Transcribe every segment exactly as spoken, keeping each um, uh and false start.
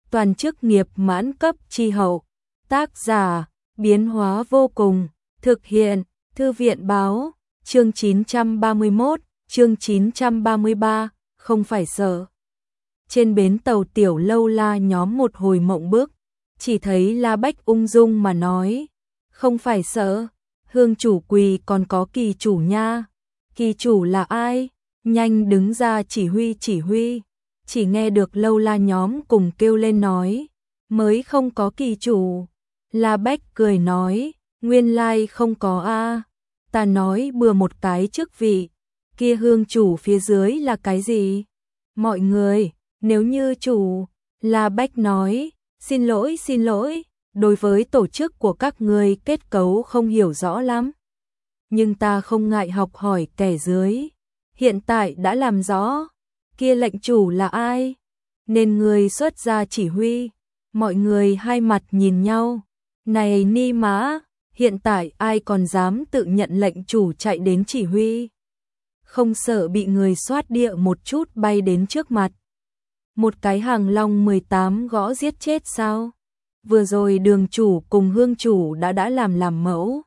toàn chức nghiệp mãn cấp chi hậu. Tác giả, biến hóa vô cùng, thực hiện, Thư viện báo, chương chín trăm ba mươi mốt, chương chín trăm ba mươi ba, không phải sợ. Trên bến tàu Tiểu Lâu La nhóm một hồi mộng bức, chỉ thấy La Bách ung dung mà nói, không phải sợ, Hương chủ quỳ còn có kỳ chủ nha. Kỳ chủ là ai? Nhanh đứng ra chỉ huy chỉ huy. Chỉ nghe được Lâu La nhóm cùng kêu lên nói, mới không có kỳ chủ. La Bách cười nói, nguyên lai không có a. Ta nói bừa một cái chức vị, kia hương chủ phía dưới là cái gì? Mọi người, nếu như chủ, La Bách nói, xin lỗi xin lỗi, đối với tổ chức của các người kết cấu không hiểu rõ lắm. Nhưng ta không ngại học hỏi kẻ dưới, hiện tại đã làm rõ, kia lệnh chủ là ai? Nên người xuất ra chỉ huy, mọi người hai mặt nhìn nhau, này ni mã, hiện tại ai còn dám tự nhận lệnh chủ chạy đến chỉ huy? Không sợ bị người soát địa một chút bay đến trước mặt. Một cái hàng long mười tám gõ giết chết sao? Vừa rồi đường chủ cùng hương chủ đã đã làm làm mẫu.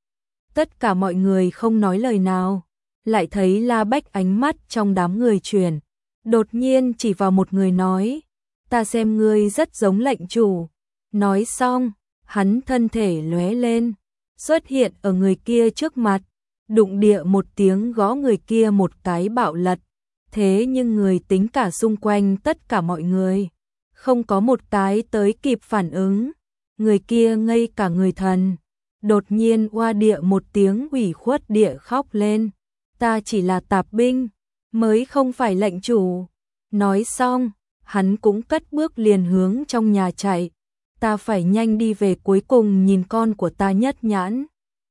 Tất cả mọi người không nói lời nào, lại thấy La Bách ánh mắt trong đám người chuyển. Đột nhiên chỉ vào một người nói, ta xem ngươi rất giống lệnh chủ. Nói xong, hắn thân thể lóe lên, xuất hiện ở người kia trước mặt, đụng địa một tiếng gõ người kia một cái bạo lật. Thế nhưng người tính cả xung quanh tất cả mọi người, không có một cái tới kịp phản ứng. Người kia ngây cả người thần, đột nhiên oa địa một tiếng ủy khuất địa khóc lên. Ta chỉ là tạp binh, mới không phải lệnh chủ. Nói xong, hắn cũng cất bước liền hướng trong nhà chạy. Ta phải nhanh đi về cuối cùng nhìn con của ta nhất nhãn.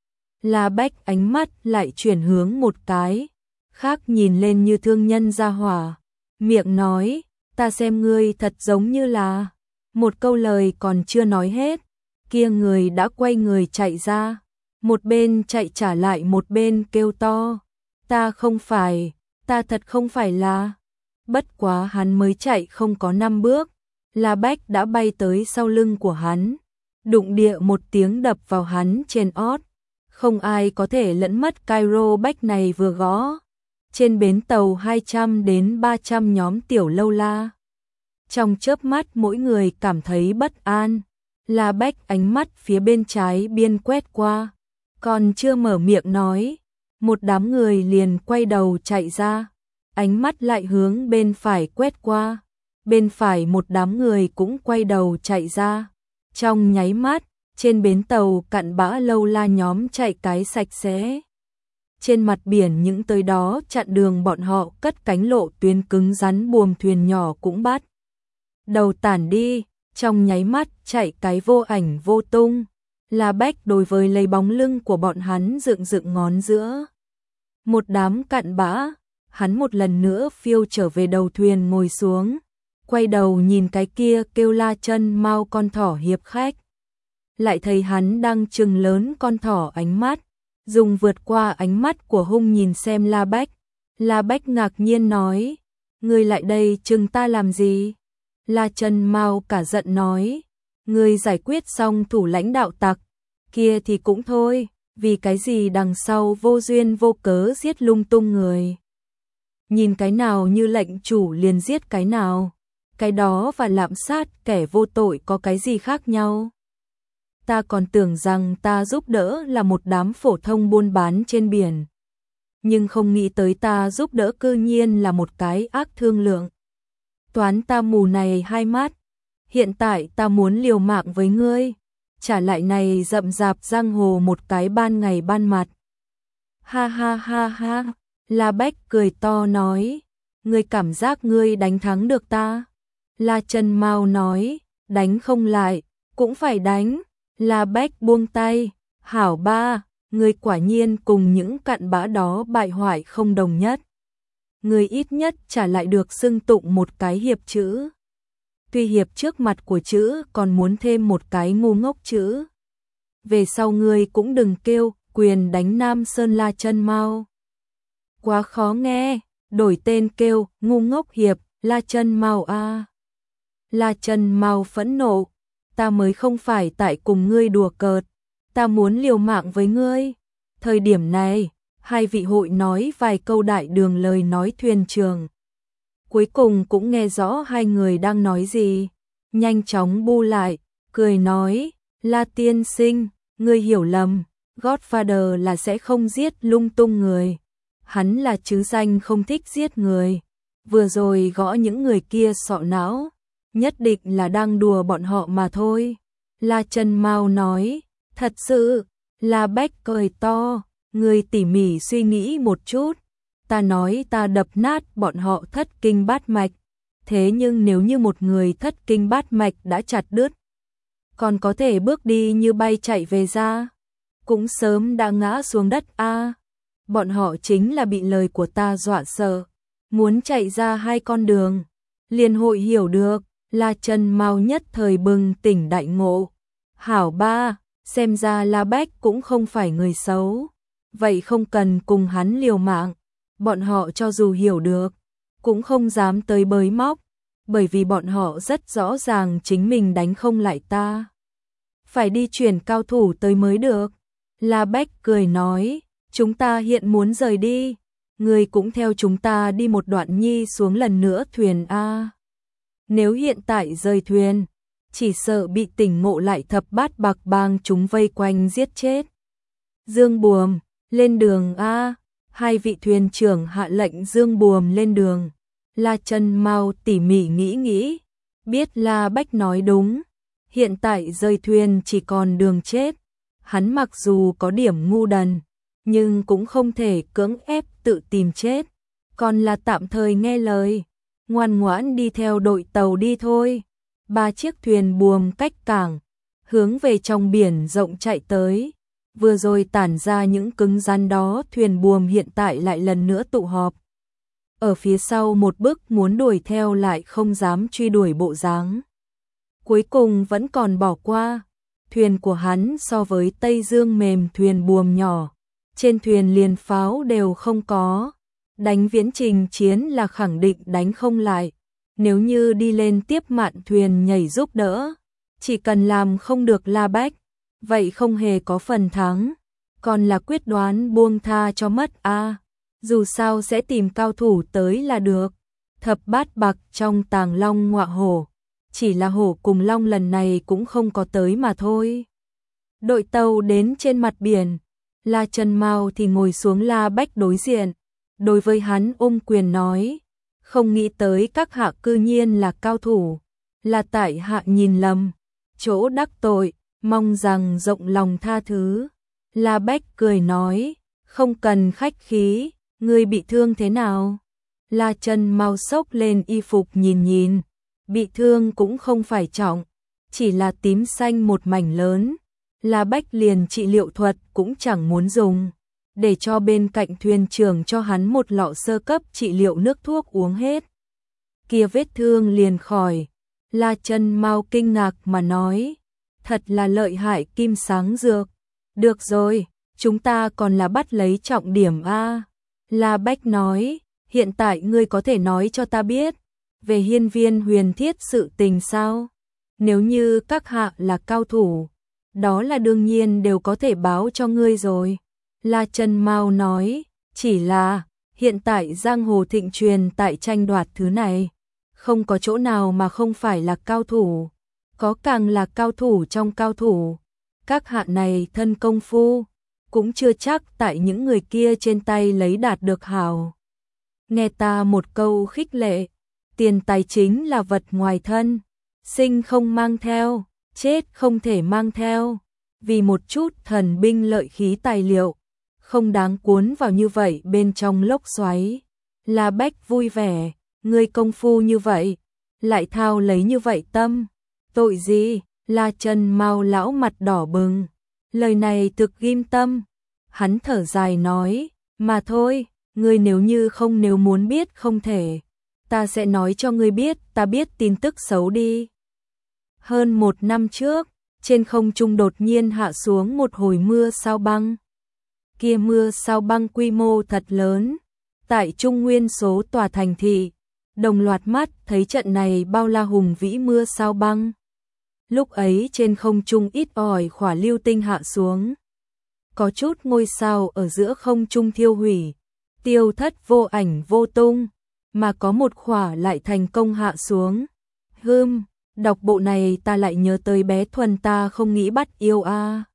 La Bách ánh mắt lại chuyển hướng một cái, khác nhìn lên như thương nhân gia hỏa, miệng nói, ta xem ngươi thật giống như là, một câu lời còn chưa nói hết, kia người đã quay người chạy ra, một bên chạy trả lại một bên kêu to, ta không phải, ta thật không phải là, bất quá hắn mới chạy không có năm bước, La Bách đã bay tới sau lưng của hắn, đụng địa một tiếng đập vào hắn trên ót, không ai có thể lẫn mất Cairo Bách này vừa gõ. Trên bến tàu hai trăm đến ba trăm nhóm Tiểu Lâu La. Trong chớp mắt mỗi người cảm thấy bất an. La Bách ánh mắt phía bên trái biên quét qua. Còn chưa mở miệng nói. Một đám người liền quay đầu chạy ra. Ánh mắt lại hướng bên phải quét qua. Bên phải một đám người cũng quay đầu chạy ra. Trong nháy mắt, trên bến tàu cặn bã Lâu La nhóm chạy cái sạch sẽ. Trên mặt biển những tới đó chặn đường bọn họ cất cánh lộ tuyến cứng rắn buồm thuyền nhỏ cũng bắt đầu tản đi, trong nháy mắt chạy cái vô ảnh vô tung. La Bách đối với lấy bóng lưng của bọn hắn dựng dựng ngón giữa. Một đám cặn bã, hắn một lần nữa phiêu trở về đầu thuyền ngồi xuống, quay đầu nhìn cái kia kêu La Chân mau con thỏ hiệp khách. Lại thấy hắn đang trừng lớn con thỏ ánh mắt. Dùng vượt qua ánh mắt của hung nhìn xem La Bách. La Bách ngạc nhiên nói, ngươi lại đây chừng ta làm gì? La Chân mau cả giận nói, ngươi giải quyết xong thủ lãnh đạo tặc, kia thì cũng thôi, vì cái gì đằng sau vô duyên vô cớ giết lung tung người. Nhìn cái nào như lệnh chủ liền giết cái nào, cái đó và lạm sát kẻ vô tội có cái gì khác nhau? Ta còn tưởng rằng ta giúp đỡ là một đám phổ thông buôn bán trên biển. Nhưng không nghĩ tới ta giúp đỡ cư nhiên là một cái ác thương lượng. Toán ta mù này hai mắt. Hiện tại ta muốn liều mạng với ngươi. Trả lại này rậm rạp giang hồ một cái ban ngày ban mặt. Ha ha ha ha. La Bách cười to nói. Ngươi cảm giác ngươi đánh thắng được ta. La Chân mau nói. Đánh không lại. Cũng phải đánh. La Bách buông tay, hảo ba, người quả nhiên cùng những cặn bã đó bại hoại không đồng nhất. Người ít nhất trả lại được xưng tụng một cái hiệp chữ. Tuy hiệp trước mặt của chữ còn muốn thêm một cái ngu ngốc chữ. Về sau người cũng đừng kêu quyền đánh Nam Sơn La Chân mau. Quá khó nghe, đổi tên kêu ngu ngốc hiệp La Chân mau a. La Trần mau phẫn nộ, ta mới không phải tại cùng ngươi đùa cợt, ta muốn liều mạng với ngươi. Thời điểm này, hai vị hội nói vài câu đại đường lời nói thuyền trường. Cuối cùng cũng nghe rõ hai người đang nói gì, nhanh chóng bu lại, cười nói, La tiên sinh, ngươi hiểu lầm, Godfather là sẽ không giết lung tung người. Hắn là chứ danh không thích giết người. Vừa rồi gõ những người kia sọ não, nhất định là đang đùa bọn họ mà thôi. La Trần Mao nói, thật sự, La Bách cười to, ngươi tỉ mỉ suy nghĩ một chút. Ta nói ta đập nát bọn họ thất kinh bát mạch, thế nhưng nếu như một người thất kinh bát mạch đã chặt đứt, còn có thể bước đi như bay chạy về ra, cũng sớm đã ngã xuống đất a. À, bọn họ chính là bị lời của ta dọa sợ, muốn chạy ra hai con đường, liền hội hiểu được. La Trần Mao nhất thời bừng tỉnh đại ngộ. Hảo ba, xem ra La Bách cũng không phải người xấu, vậy không cần cùng hắn liều mạng. Bọn họ cho dù hiểu được, cũng không dám tới bới móc, bởi vì bọn họ rất rõ ràng chính mình đánh không lại ta. Phải đi chuyển cao thủ tới mới được. La Bách cười nói, chúng ta hiện muốn rời đi, người cũng theo chúng ta đi một đoạn nhi xuống lần nữa thuyền a. Nếu hiện tại rời thuyền, chỉ sợ bị tỉnh ngộ lại thập bát bạc bang chúng vây quanh giết chết. Dương Buồm, lên đường a. Hai vị thuyền trưởng hạ lệnh Dương Buồm lên đường. La Trần Mao tỉ mỉ nghĩ nghĩ, biết La Bách nói đúng, hiện tại rời thuyền chỉ còn đường chết. Hắn mặc dù có điểm ngu đần, nhưng cũng không thể cưỡng ép tự tìm chết, còn là tạm thời nghe lời, ngoan ngoãn đi theo đội tàu đi thôi. Ba chiếc thuyền buồm cách cảng, hướng về trong biển rộng chạy tới. Vừa rồi tản ra những cứng rắn đó, thuyền buồm hiện tại lại lần nữa tụ họp. Ở phía sau một bước muốn đuổi theo lại không dám truy đuổi bộ dáng. Cuối cùng vẫn còn bỏ qua. Thuyền của hắn so với Tây Dương mềm thuyền buồm nhỏ, trên thuyền liền pháo đều không có. Đánh viễn trình chiến là khẳng định đánh không lại. Nếu như đi lên tiếp mạn thuyền nhảy giúp đỡ, chỉ cần làm không được La Bách, vậy không hề có phần thắng, còn là quyết đoán buông tha cho mất a. À, dù sao sẽ tìm cao thủ tới là được. Thập bát bạc trong Tàng Long ngọa hổ, chỉ là hổ cùng long lần này cũng không có tới mà thôi. Đội tàu đến trên mặt biển, La Trần Mao thì ngồi xuống La Bách đối diện, đối với hắn ôm quyền nói, không nghĩ tới các hạ cư nhiên là cao thủ, là tại hạ nhìn lầm, chỗ đắc tội, mong rằng rộng lòng tha thứ. La Bách cười nói, không cần khách khí, ngươi bị thương thế nào? La Trần Mao xốc lên y phục nhìn nhìn, bị thương cũng không phải trọng, chỉ là tím xanh một mảnh lớn. La Bách liền trị liệu thuật cũng chẳng muốn dùng, để cho bên cạnh thuyền trưởng cho hắn một lọ sơ cấp trị liệu nước thuốc uống hết. Kia vết thương liền khỏi. La Trần Mao kinh ngạc mà nói, thật là lợi hại kim sáng dược. Được rồi, chúng ta còn là bắt lấy trọng điểm a. La Bách nói, hiện tại ngươi có thể nói cho ta biết về hiên viên huyền thiết sự tình sao? Nếu như các hạ là cao thủ, đó là đương nhiên đều có thể báo cho ngươi rồi. La Trần Mao nói, chỉ là hiện tại giang hồ thịnh truyền tại tranh đoạt thứ này, không có chỗ nào mà không phải là cao thủ, có càng là cao thủ trong cao thủ. Các hạ này thân công phu, cũng chưa chắc tại những người kia trên tay lấy đạt được hảo. Nghe ta một câu khích lệ, tiền tài chính là vật ngoài thân, sinh không mang theo, chết không thể mang theo, vì một chút thần binh lợi khí tài liệu, không đáng cuốn vào như vậy bên trong lốc xoáy. La Bách vui vẻ, ngươi công phu như vậy, lại thao lấy như vậy tâm, tội gì? La Trần Mao lão mặt đỏ bừng, lời này thực ghim tâm. Hắn thở dài nói, mà thôi, ngươi nếu như không nếu muốn biết không thể, ta sẽ nói cho ngươi biết, ta biết tin tức xấu đi. Hơn một năm trước, trên không trung đột nhiên hạ xuống một hồi mưa sao băng. Kia mưa sao băng quy mô thật lớn, tại Trung Nguyên số tòa thành thị, đồng loạt mắt thấy trận này bao la hùng vĩ mưa sao băng. Lúc ấy trên không trung ít ỏi khỏa lưu tinh hạ xuống. Có chút ngôi sao ở giữa không trung thiêu hủy, tiêu thất vô ảnh vô tung, mà có một khỏa lại thành công hạ xuống. Hưm, đọc bộ này ta lại nhớ tới bé Thuần ta không nghĩ bắt yêu a. À.